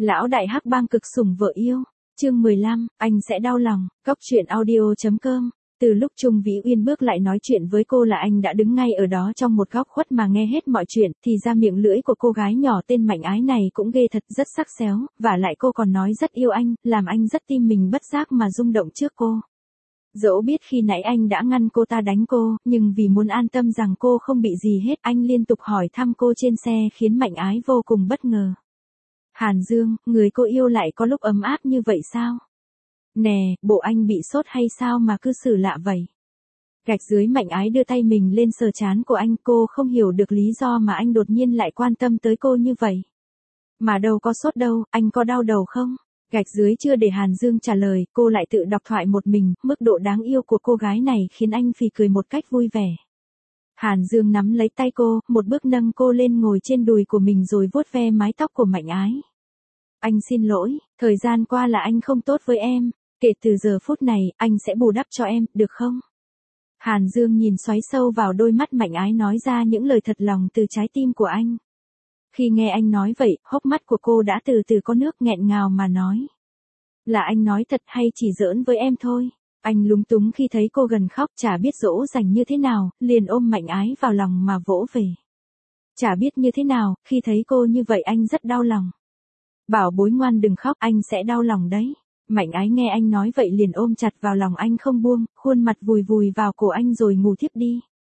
Lão đại hắc bang cực sủng vợ yêu. Chương 15, anh sẽ đau lòng. Cóc truyện audio.com. Từ lúc Trung Vĩ Uyên bước lại nói chuyện với cô là anh đã đứng ngay ở đó trong một góc khuất mà nghe hết mọi chuyện, thì ra miệng lưỡi của cô gái nhỏ tên Mạnh Ái này cũng ghê thật, rất sắc xéo, và lại cô còn nói rất yêu anh, làm anh rất tim mình bất giác mà rung động trước cô. Dẫu biết khi nãy anh đã ngăn cô ta đánh cô, nhưng vì muốn an tâm rằng cô không bị gì hết, anh liên tục hỏi thăm cô trên xe khiến Mạnh Ái vô cùng bất ngờ. Hàn Dương, người cô yêu lại có lúc ấm áp như vậy sao? Nè, bộ anh bị sốt hay sao mà cư xử lạ vậy? Gạch dưới Mạnh Ái đưa tay mình lên sờ trán của anh, cô không hiểu được lý do mà anh đột nhiên lại quan tâm tới cô như vậy. Mà đâu có sốt đâu, anh có đau đầu không? Gạch dưới chưa để Hàn Dương trả lời, cô lại tự đọc thoại một mình, mức độ đáng yêu của cô gái này khiến anh phì cười một cách vui vẻ. Hàn Dương nắm lấy tay cô, một bước nâng cô lên ngồi trên đùi của mình rồi vuốt ve mái tóc của Mạnh Ái. Anh xin lỗi, thời gian qua là anh không tốt với em, kể từ giờ phút này, anh sẽ bù đắp cho em, được không? Hàn Dương nhìn xoáy sâu vào đôi mắt Mạnh Ái nói ra những lời thật lòng từ trái tim của anh. Khi nghe anh nói vậy, hốc mắt của cô đã từ từ có nước, nghẹn ngào mà nói. Là anh nói thật hay chỉ giỡn với em thôi? Anh lúng túng khi thấy cô gần khóc, chả biết dỗ dành như thế nào, liền ôm Mạnh Ái vào lòng mà vỗ về. Chả biết như thế nào, khi thấy cô như vậy anh rất đau lòng. Bảo bối ngoan đừng khóc, anh sẽ đau lòng đấy. Mạnh Ái nghe anh nói vậy liền ôm chặt vào lòng anh không buông, khuôn mặt vùi vùi vào cổ anh rồi ngủ thiếp đi.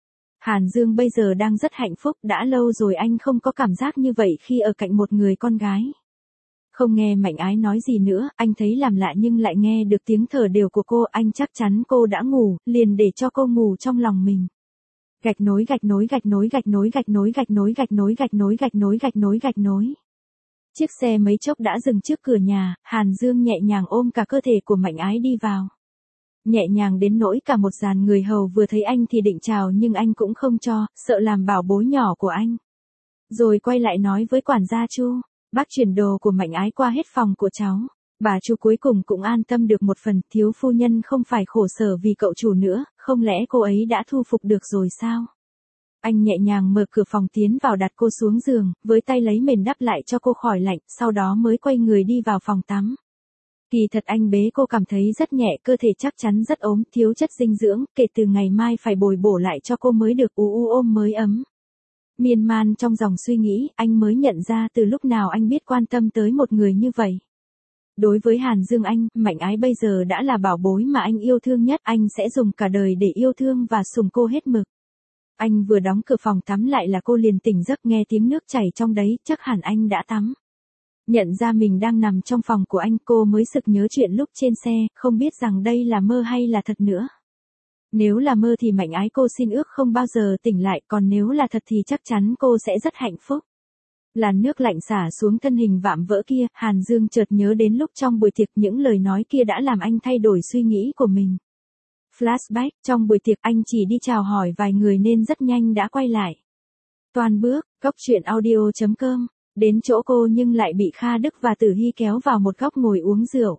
Hàn Dương bây giờ đang rất hạnh phúc, đã lâu rồi anh không có cảm giác như vậy khi ở cạnh một người con gái. Không nghe Mạnh Ái nói gì nữa, anh thấy làm lạ nhưng lại nghe được tiếng thở đều của cô, anh chắc chắn cô đã ngủ, liền để cho cô ngủ trong lòng mình. Gạch nối gạch nối gạch nối gạch nối gạch nối gạch nối gạch nối gạch nối gạch nối gạch nối gạch nối. Chiếc xe mấy chốc đã dừng trước cửa nhà, Hàn Dương nhẹ nhàng ôm cả cơ thể của Mạnh Ái đi vào. Nhẹ nhàng đến nỗi cả một dàn người hầu vừa thấy anh thì định chào nhưng anh cũng không cho, sợ làm bảo bối nhỏ của anh. Rồi quay lại nói với quản gia Chu, bác chuyển đồ của Mạnh Ái qua hết phòng của cháu. Bà Chu cuối cùng cũng an tâm được một phần, thiếu phu nhân không phải khổ sở vì cậu chủ nữa, không lẽ cô ấy đã thu phục được rồi sao? Anh nhẹ nhàng mở cửa phòng tiến vào đặt cô xuống giường, với tay lấy mền đắp lại cho cô khỏi lạnh, sau đó mới quay người đi vào phòng tắm. Kỳ thật anh bế cô cảm thấy rất nhẹ, cơ thể chắc chắn rất ốm, thiếu chất dinh dưỡng, kể từ ngày mai phải bồi bổ lại cho cô mới được ôm mới ấm. Miên man trong dòng suy nghĩ, anh mới nhận ra từ lúc nào anh biết quan tâm tới một người như vậy. Đối với Hàn Dương anh, Mạnh Ái bây giờ đã là bảo bối mà anh yêu thương nhất, anh sẽ dùng cả đời để yêu thương và sủng cô hết mực. Anh vừa đóng cửa phòng tắm lại là cô liền tỉnh giấc nghe tiếng nước chảy trong đấy, chắc hẳn anh đã tắm. Nhận ra mình đang nằm trong phòng của anh, cô mới sực nhớ chuyện lúc trên xe, không biết rằng đây là mơ hay là thật nữa. Nếu là mơ thì Mạnh Ái cô xin ước không bao giờ tỉnh lại, còn nếu là thật thì chắc chắn cô sẽ rất hạnh phúc. Làn nước lạnh xả xuống thân hình vạm vỡ kia, Hàn Dương chợt nhớ đến lúc trong buổi tiệc những lời nói kia đã làm anh thay đổi suy nghĩ của mình. Flashback, trong buổi tiệc anh chỉ đi chào hỏi vài người nên rất nhanh đã quay lại. Toàn bước, cóc truyện audio.com, đến chỗ cô nhưng lại bị Kha Đức và Tử Hy kéo vào một góc ngồi uống rượu.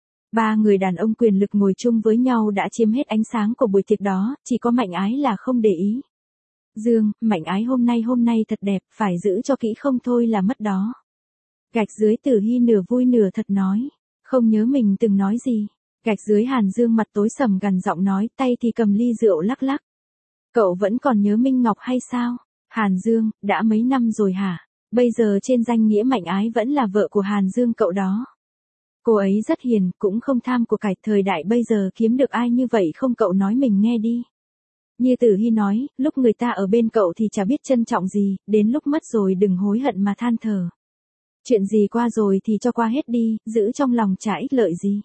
Ba người đàn ông quyền lực ngồi chung với nhau đã chiếm hết ánh sáng của buổi tiệc đó, chỉ có Mạnh Ái là không để ý. Dương, Mạnh Ái hôm nay thật đẹp, phải giữ cho kỹ không thôi là mất đó. Gạch dưới Tử Hy nửa vui nửa thật nói, không nhớ mình từng nói gì. Gạch dưới Hàn Dương mặt tối sầm gằn giọng nói, tay thì cầm ly rượu lắc lắc. Cậu vẫn còn nhớ Minh Ngọc hay sao? Hàn Dương, đã mấy năm rồi hả? Bây giờ trên danh nghĩa Mạnh Ái vẫn là vợ của Hàn Dương cậu đó. Cô ấy rất hiền, cũng không tham của cải, thời đại bây giờ kiếm được ai như vậy không, cậu nói mình nghe đi. Như Tử Hy nói, lúc người ta ở bên cậu thì chả biết trân trọng gì, đến lúc mất rồi đừng hối hận mà than thở. Chuyện gì qua rồi thì cho qua hết đi, giữ trong lòng chả ích lợi gì.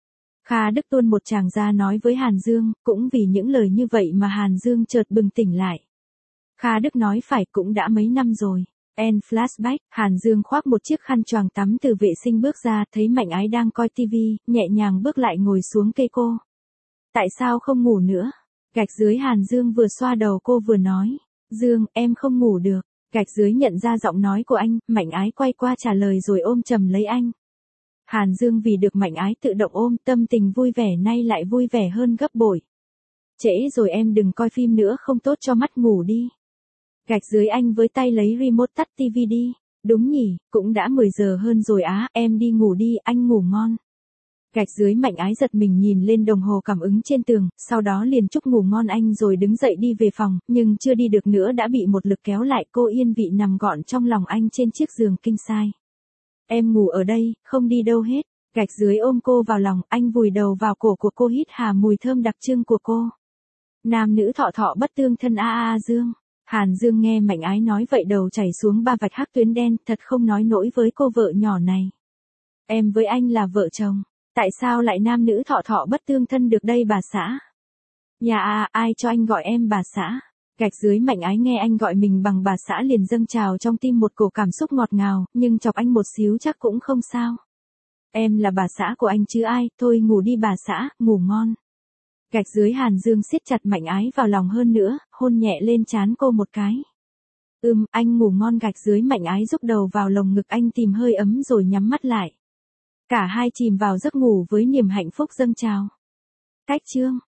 Kha Đức tuôn một tràng ra nói với Hàn Dương, cũng vì những lời như vậy mà Hàn Dương chợt bừng tỉnh lại. Kha Đức nói phải, cũng đã mấy năm rồi. End flashback, Hàn Dương khoác một chiếc khăn choàng tắm từ vệ sinh bước ra, thấy Mạnh Ái đang coi tivi, nhẹ nhàng bước lại ngồi xuống cây cô. Tại sao không ngủ nữa? Gạch dưới Hàn Dương vừa xoa đầu cô vừa nói. Dương, em không ngủ được. Gạch dưới nhận ra giọng nói của anh, Mạnh Ái quay qua trả lời rồi ôm chầm lấy anh. Hàn Dương vì được Mạnh Ái tự động ôm, tâm tình vui vẻ nay lại vui vẻ hơn gấp bội. Trễ rồi em đừng coi phim nữa, không tốt cho mắt, ngủ đi. Gạch dưới anh với tay lấy remote tắt tivi đi. Đúng nhỉ, cũng đã 10 giờ hơn rồi á, em đi ngủ đi, anh ngủ ngon. Gạch dưới Mạnh Ái giật mình nhìn lên đồng hồ cảm ứng trên tường, sau đó liền chúc ngủ ngon anh rồi đứng dậy đi về phòng, nhưng chưa đi được nữa đã bị một lực kéo lại, cô yên vị nằm gọn trong lòng anh trên chiếc giường king size. Em ngủ ở đây, không đi đâu hết. Gạch dưới ôm cô vào lòng, anh vùi đầu vào cổ của cô hít hà mùi thơm đặc trưng của cô. Nam nữ thọ thọ bất tương thân a a Dương. Hàn Dương nghe Mạnh Ái nói vậy đầu chảy xuống 3 vạch hắc tuyến đen, thật không nói nổi với cô vợ nhỏ này. Em với anh là vợ chồng, tại sao lại nam nữ thọ thọ bất tương thân được đây bà xã? Nhà ai cho anh gọi em bà xã? Gạch dưới Mạnh Ái nghe anh gọi mình bằng bà xã liền dâng trào trong tim một cổ cảm xúc ngọt ngào, nhưng chọc anh một xíu chắc cũng không sao. Em là bà xã của anh chứ ai, thôi ngủ đi bà xã, ngủ ngon. Gạch dưới Hàn Dương siết chặt Mạnh Ái vào lòng hơn nữa, hôn nhẹ lên trán cô một cái. Anh ngủ ngon. Gạch dưới Mạnh Ái rúc đầu vào lồng ngực anh tìm hơi ấm rồi nhắm mắt lại. Cả hai chìm vào giấc ngủ với niềm hạnh phúc dâng trào. Cách chương